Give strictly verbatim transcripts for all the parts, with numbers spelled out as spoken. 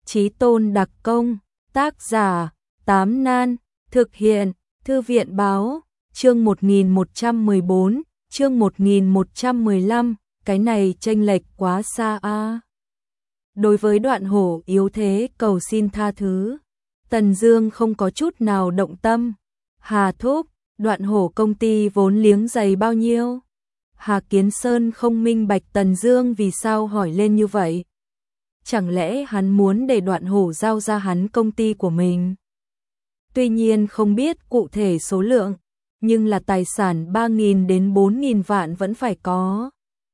Chí tôn đặc công, tác giả, Tám Nan, thực hiện, Thư viện báo, chương một nghìn một trăm mười bốn, chương một nghìn một trăm mười lăm, cái này chênh lệch quá xa a. Đối với Đoạn Hổ yếu thế cầu xin tha thứ, Tần Dương không có chút nào động tâm. Hà thúc, Đoạn Hổ công ty vốn liếng dày bao nhiêu? Hà Kiến Sơn không minh bạch Tần Dương vì sao hỏi lên như vậy. Chẳng lẽ hắn muốn để Đoạn Hổ giao ra hắn công ty của mình? Tuy nhiên không biết cụ thể số lượng, nhưng là tài sản ba nghìn đến bốn nghìn vạn vẫn phải có.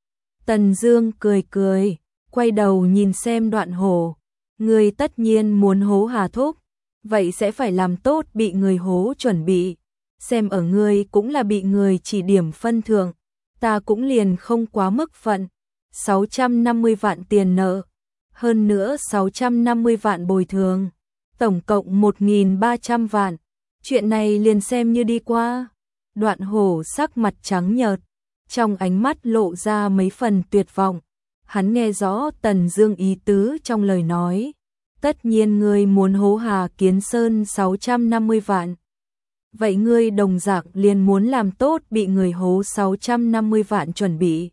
Tần Dương cười cười, quay đầu nhìn xem Đoạn Hổ, ngươi tất nhiên muốn hố Hà thúc, vậy sẽ phải làm tốt bị người hố chuẩn bị, xem ở ngươi cũng là bị người chỉ điểm phân thượng, ta cũng liền không quá mức phận, sáu trăm năm mươi vạn tiền nợ, hơn nữa sáu trăm năm mươi vạn bồi thường, tổng cộng một nghìn ba trăm vạn, chuyện này liền xem như đi qua. Đoạn Hổ sắc mặt trắng nhợt, trong ánh mắt lộ ra mấy phần tuyệt vọng. Hắn nghe rõ Tần Dương ý tứ trong lời nói, tất nhiên ngươi muốn hố Hà Kiến Sơn sáu trăm năm mươi vạn. Vậy ngươi đồng dạng liền muốn làm tốt bị người hố sáu trăm năm mươi vạn chuẩn bị.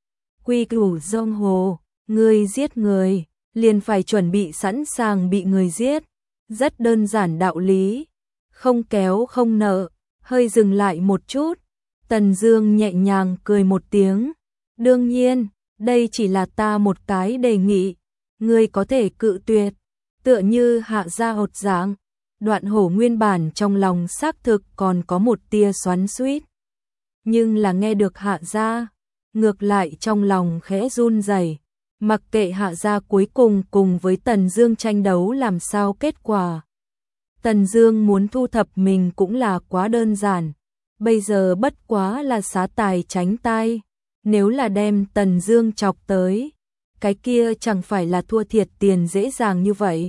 Quy củ giang hồ, ngươi giết người, liền phải chuẩn bị sẵn sàng bị người giết. Rất đơn giản đạo lý, không kéo không nợ. Hơi dừng lại một chút, Tần Dương nhẹ nhàng cười một tiếng. Đương nhiên, đây chỉ là ta một cái đề nghị, ngươi có thể cự tuyệt. Tựa như Hạ gia hột dạng, Đoạn Hổ nguyên bản trong lòng xác thực còn có một tia xoắn xuýt, nhưng là nghe được Hạ gia, ngược lại trong lòng khẽ run rẩy. Mặc kệ Hạ gia cuối cùng cùng với Tần Dương tranh đấu làm sao kết quả, Tần Dương muốn thu thập mình cũng là quá đơn giản, bây giờ bất quá là xá tài tránh tai, nếu là đem Tần Dương chọc tới, cái kia chẳng phải là thua thiệt tiền dễ dàng như vậy.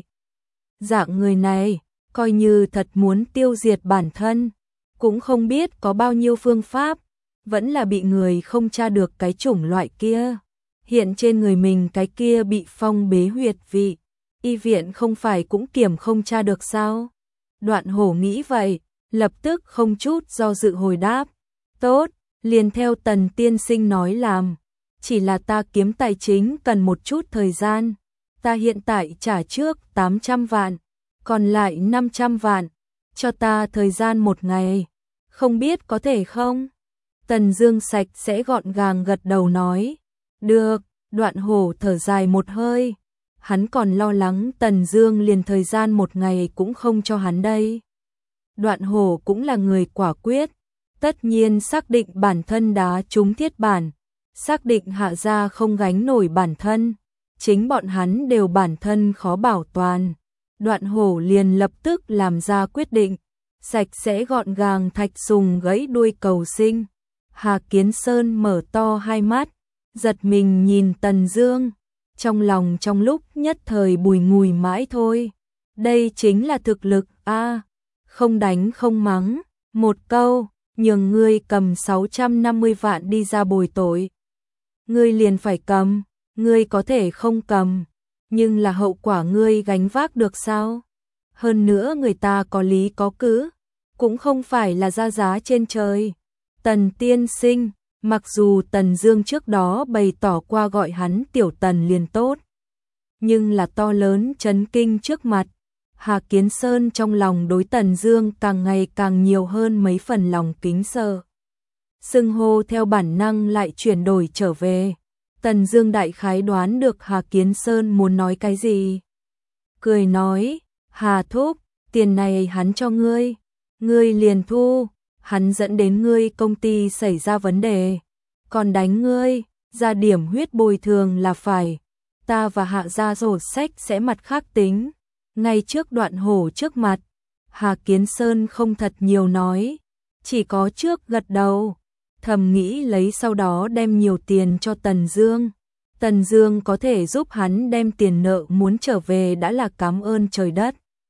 Dạng người này, coi như thật muốn tiêu diệt bản thân, cũng không biết có bao nhiêu phương pháp, vẫn là bị người không tra được cái chủng loại kia. Hiện trên người mình cái kia bị phong bế huyệt vị, y viện không phải cũng kiểm không tra được sao? Đoạn Hổ nghĩ vậy, lập tức không chút do dự hồi đáp. Tốt, liền theo Tần tiên sinh nói làm. Chỉ là ta kiếm tài chính cần một chút thời gian. Ta hiện tại trả trước tám trăm vạn, còn lại năm trăm vạn. Cho ta thời gian một ngày. Không biết có thể không? Tần Dương sạch sẽ gọn gàng gật đầu nói. Được, Đoạn Hổ thở dài một hơi. Hắn còn lo lắng Tần Dương liền thời gian một ngày cũng không cho hắn đây. Đoạn Hổ cũng là người quả quyết, tất nhiên xác định bản thân đá trúng thiết bản, xác định Hạ gia không gánh nổi bản thân, chính bọn hắn đều bản thân khó bảo toàn. Đoạn Hổ liền lập tức làm ra quyết định, sạch sẽ gọn gàng thạch sùng gãy đuôi cầu sinh. Hà Kiến Sơn mở to hai mắt, giật mình nhìn Tần Dương. Trong lòng trong lúc nhất thời bùi ngùi mãi thôi. Đây chính là thực lực a, à, không đánh không mắng, một câu, nhường ngươi cầm sáu trăm năm mươi vạn đi ra bồi tội. Ngươi liền phải cầm, ngươi có thể không cầm, nhưng là hậu quả ngươi gánh vác được sao? Hơn nữa người ta có lý có cứ, cũng không phải là ra giá trên trời. Tần tiên sinh, mặc dù Tần Dương trước đó bày tỏ qua gọi hắn tiểu Tần liền tốt, nhưng là to lớn chấn kinh trước mặt, Hà Kiến Sơn trong lòng đối Tần Dương càng ngày càng nhiều hơn mấy phần lòng kính sợ. Xưng hô theo bản năng lại chuyển đổi trở về. Tần Dương đại khái đoán được Hà Kiến Sơn muốn nói cái gì. Cười nói, Hà thúc, tiền này hắn cho ngươi, ngươi liền thu, hắn dẫn đến ngươi công ty xảy ra vấn đề, còn đánh ngươi, ra điểm huyết bồi thường là phải. Ta và Hạ gia sổ sách sẽ mặt khác tính. Ngay trước Đoạn Hổ trước mặt, Hà Kiến Sơn không thật nhiều nói, chỉ có trước gật đầu, thầm nghĩ lấy sau đó đem nhiều tiền cho Tần Dương. Tần Dương có thể giúp hắn đem tiền nợ muốn trở về đã là cảm ơn trời đất.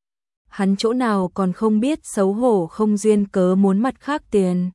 Hắn chỗ nào còn không biết xấu hổ không duyên cớ muốn mặt khác tiền.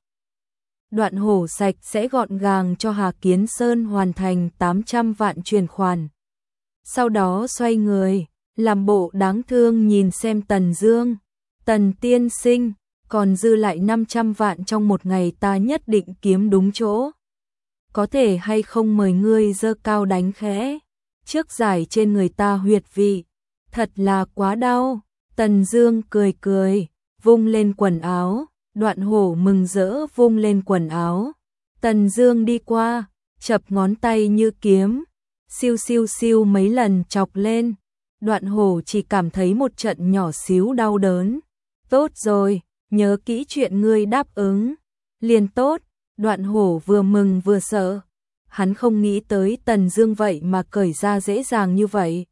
Đoạn Hổ sạch sẽ gọn gàng cho Hà Kiến Sơn hoàn thành tám trăm vạn chuyển khoản. Sau đó xoay người, làm bộ đáng thương nhìn xem Tần Dương. Tần tiên sinh, còn dư lại năm trăm vạn trong một ngày ta nhất định kiếm đúng chỗ. Có thể hay không mời ngươi giơ cao đánh khẽ, trước giải trên người ta huyệt vị, thật là quá đau. Tần Dương cười cười, vung lên quần áo, Đoạn Hổ mừng rỡ vung lên quần áo. Tần Dương đi qua, chập ngón tay như kiếm, siêu siêu siêu mấy lần chọc lên. Đoạn Hổ chỉ cảm thấy một trận nhỏ xíu đau đớn. Tốt rồi, nhớ kỹ chuyện ngươi đáp ứng. Liền tốt. Đoạn Hổ vừa mừng vừa sợ. Hắn không nghĩ tới Tần Dương vậy mà cởi ra dễ dàng như vậy.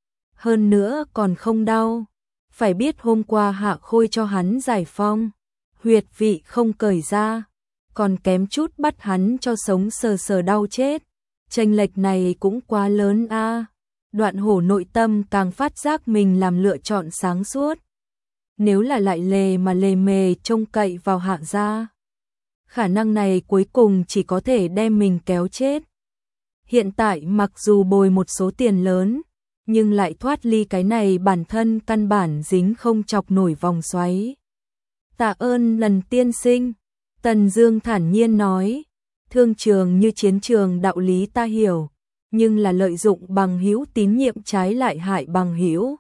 Hơn nữa còn không đau. Phải biết hôm qua Hạ Khôi cho hắn giải phong, huyệt vị không cởi ra, còn kém chút bắt hắn cho sống sờ sờ đau chết. Chênh lệch này cũng quá lớn a. À. Đoạn Hổ nội tâm càng phát giác mình làm lựa chọn sáng suốt. Nếu là lại lề mà lề mề trông cậy vào Hạ gia, khả năng này cuối cùng chỉ có thể đem mình kéo chết. Hiện tại mặc dù bồi một số tiền lớn, nhưng lại thoát ly cái này bản thân căn bản dính không chọc nổi vòng xoáy. Tạ ơn lần tiên sinh, Tần Dương thản nhiên nói, thương trường như chiến trường đạo lý ta hiểu, nhưng là lợi dụng bằng hữu tín nhiệm trái lại hại bằng hữu.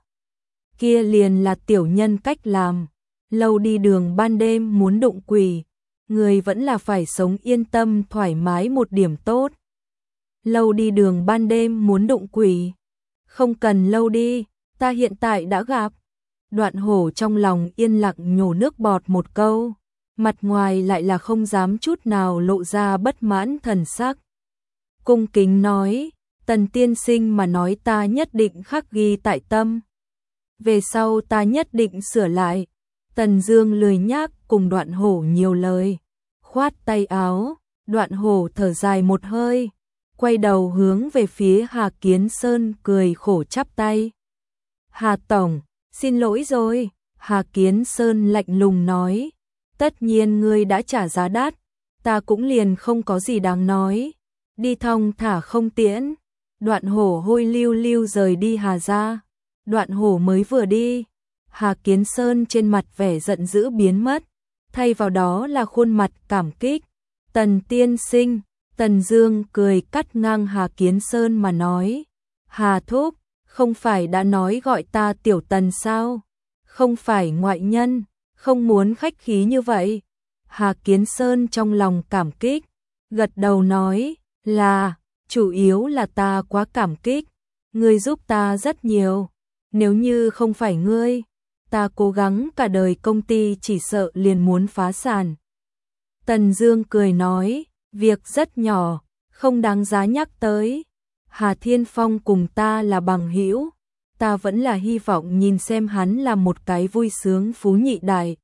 Kia liền là tiểu nhân cách làm, lâu đi đường ban đêm muốn đụng quỷ, người vẫn là phải sống yên tâm thoải mái một điểm tốt. Lâu đi đường ban đêm muốn đụng quỷ, không cần lâu đi, ta hiện tại đã gặp. Đoạn Hổ trong lòng yên lặng nhổ nước bọt một câu, mặt ngoài lại là không dám chút nào lộ ra bất mãn thần sắc. Cung kính nói, Tần tiên sinh mà nói ta nhất định khắc ghi tại tâm. Về sau ta nhất định sửa lại. Tần Dương lười nhác cùng Đoạn Hổ nhiều lời, khoát tay áo. Đoạn Hổ thở dài một hơi, quay đầu hướng về phía Hà Kiến Sơn cười khổ chắp tay. Hà tổng, xin lỗi rồi. Hà Kiến Sơn lạnh lùng nói, tất nhiên ngươi đã trả giá đắt, ta cũng liền không có gì đáng nói. Đi thong thả không tiễn. Đoạn Hổ hôi lưu lưu rời đi Hà gia. Đoạn Hổ mới vừa đi, Hà Kiến Sơn trên mặt vẻ giận dữ biến mất, thay vào đó là khuôn mặt cảm kích. Tần tiên sinh, Tần Dương cười cắt ngang Hà Kiến Sơn mà nói, Hà thúc, không phải đã nói gọi ta tiểu Tần sao? Không phải ngoại nhân, không muốn khách khí như vậy. Hà Kiến Sơn trong lòng cảm kích, gật đầu nói, là, chủ yếu là ta quá cảm kích, ngươi giúp ta rất nhiều. Nếu như không phải ngươi, ta cố gắng cả đời công ty chỉ sợ liền muốn phá sản. Tần Dương cười nói, việc rất nhỏ, không đáng giá nhắc tới. Hà Thiên Phong cùng ta là bằng hữu, ta vẫn là hy vọng nhìn xem hắn là một cái vui sướng phú nhị đại,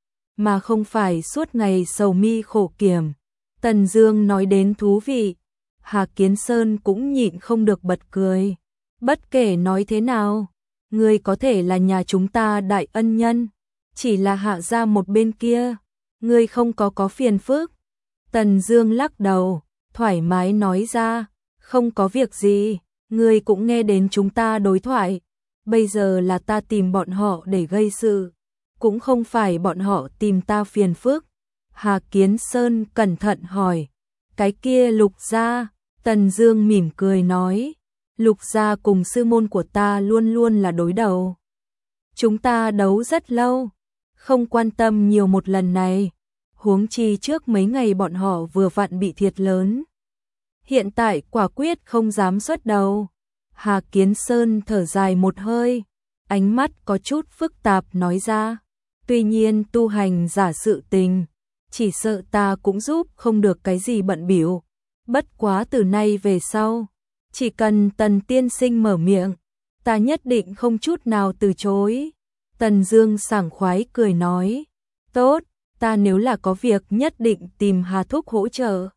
mà không phải suốt ngày sầu mi khổ kiểm. Tần Dương nói đến thú vị, Hà Kiến Sơn cũng nhịn không được bật cười. Bất kể nói thế nào, ngươi có thể là nhà chúng ta đại ân nhân, chỉ là Hạ gia một bên kia, ngươi không có có phiền phức. Tần Dương lắc đầu, thoải mái nói ra, không có việc gì, ngươi cũng nghe đến chúng ta đối thoại, bây giờ là ta tìm bọn họ để gây sự, cũng không phải bọn họ tìm ta phiền phức. Hà Kiến Sơn cẩn thận hỏi, cái kia Lục gia? Tần Dương mỉm cười nói, Lục gia cùng sư môn của ta luôn luôn là đối đầu. Chúng ta đấu rất lâu, không quan tâm nhiều một lần này, huống chi trước mấy ngày bọn họ vừa vặn bị thiệt lớn. Hiện tại quả quyết không dám xuất đầu. Hà Kiến Sơn thở dài một hơi, ánh mắt có chút phức tạp nói ra, tuy nhiên tu hành giả sự tình, chỉ sợ ta cũng giúp không được cái gì bận bịu. Bất quá từ nay về sau, chỉ cần Tần tiên sinh mở miệng, ta nhất định không chút nào từ chối. Tần Dương sảng khoái cười nói, tốt, ta nếu là có việc nhất định tìm Hà thúc hỗ trợ.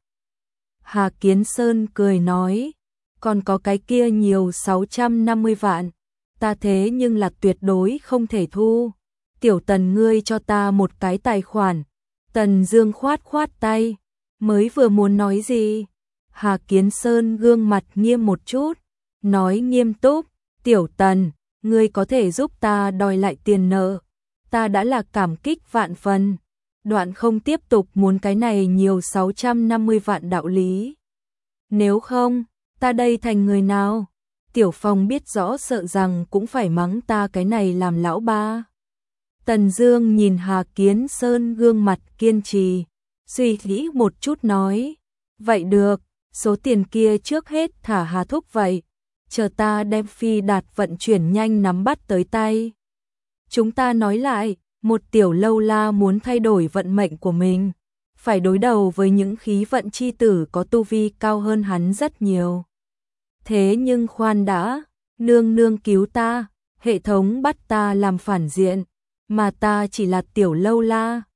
Hà Kiến Sơn cười nói, còn có cái kia nhiều sáu trăm năm mươi vạn, ta thế nhưng là tuyệt đối không thể thu. Tiểu Tần ngươi cho ta một cái tài khoản. Tần Dương khoát khoát tay, mới vừa muốn nói gì, Hà Kiến Sơn gương mặt nghiêm một chút, nói nghiêm túc, Tiểu Tần, ngươi có thể giúp ta đòi lại tiền nợ, ta đã là cảm kích vạn phần. Đoạn không tiếp tục muốn cái này nhiều sáu trăm năm mươi vạn đạo lý. Nếu không, ta đây thành người nào? Tiểu Phong biết rõ sợ rằng cũng phải mắng ta cái này làm lão ba. Tần Dương nhìn Hà Kiến Sơn gương mặt kiên trì, suy nghĩ một chút nói, vậy được, số tiền kia trước hết thả Hà thúc vậy, chờ ta đem phi đạt vận chuyển nhanh nắm bắt tới tay. Chúng ta nói lại, một tiểu lâu la muốn thay đổi vận mệnh của mình, phải đối đầu với những khí vận chi tử có tu vi cao hơn hắn rất nhiều. Thế nhưng khoan đã, nương nương cứu ta, hệ thống bắt ta làm phản diện, mà ta chỉ là tiểu lâu la,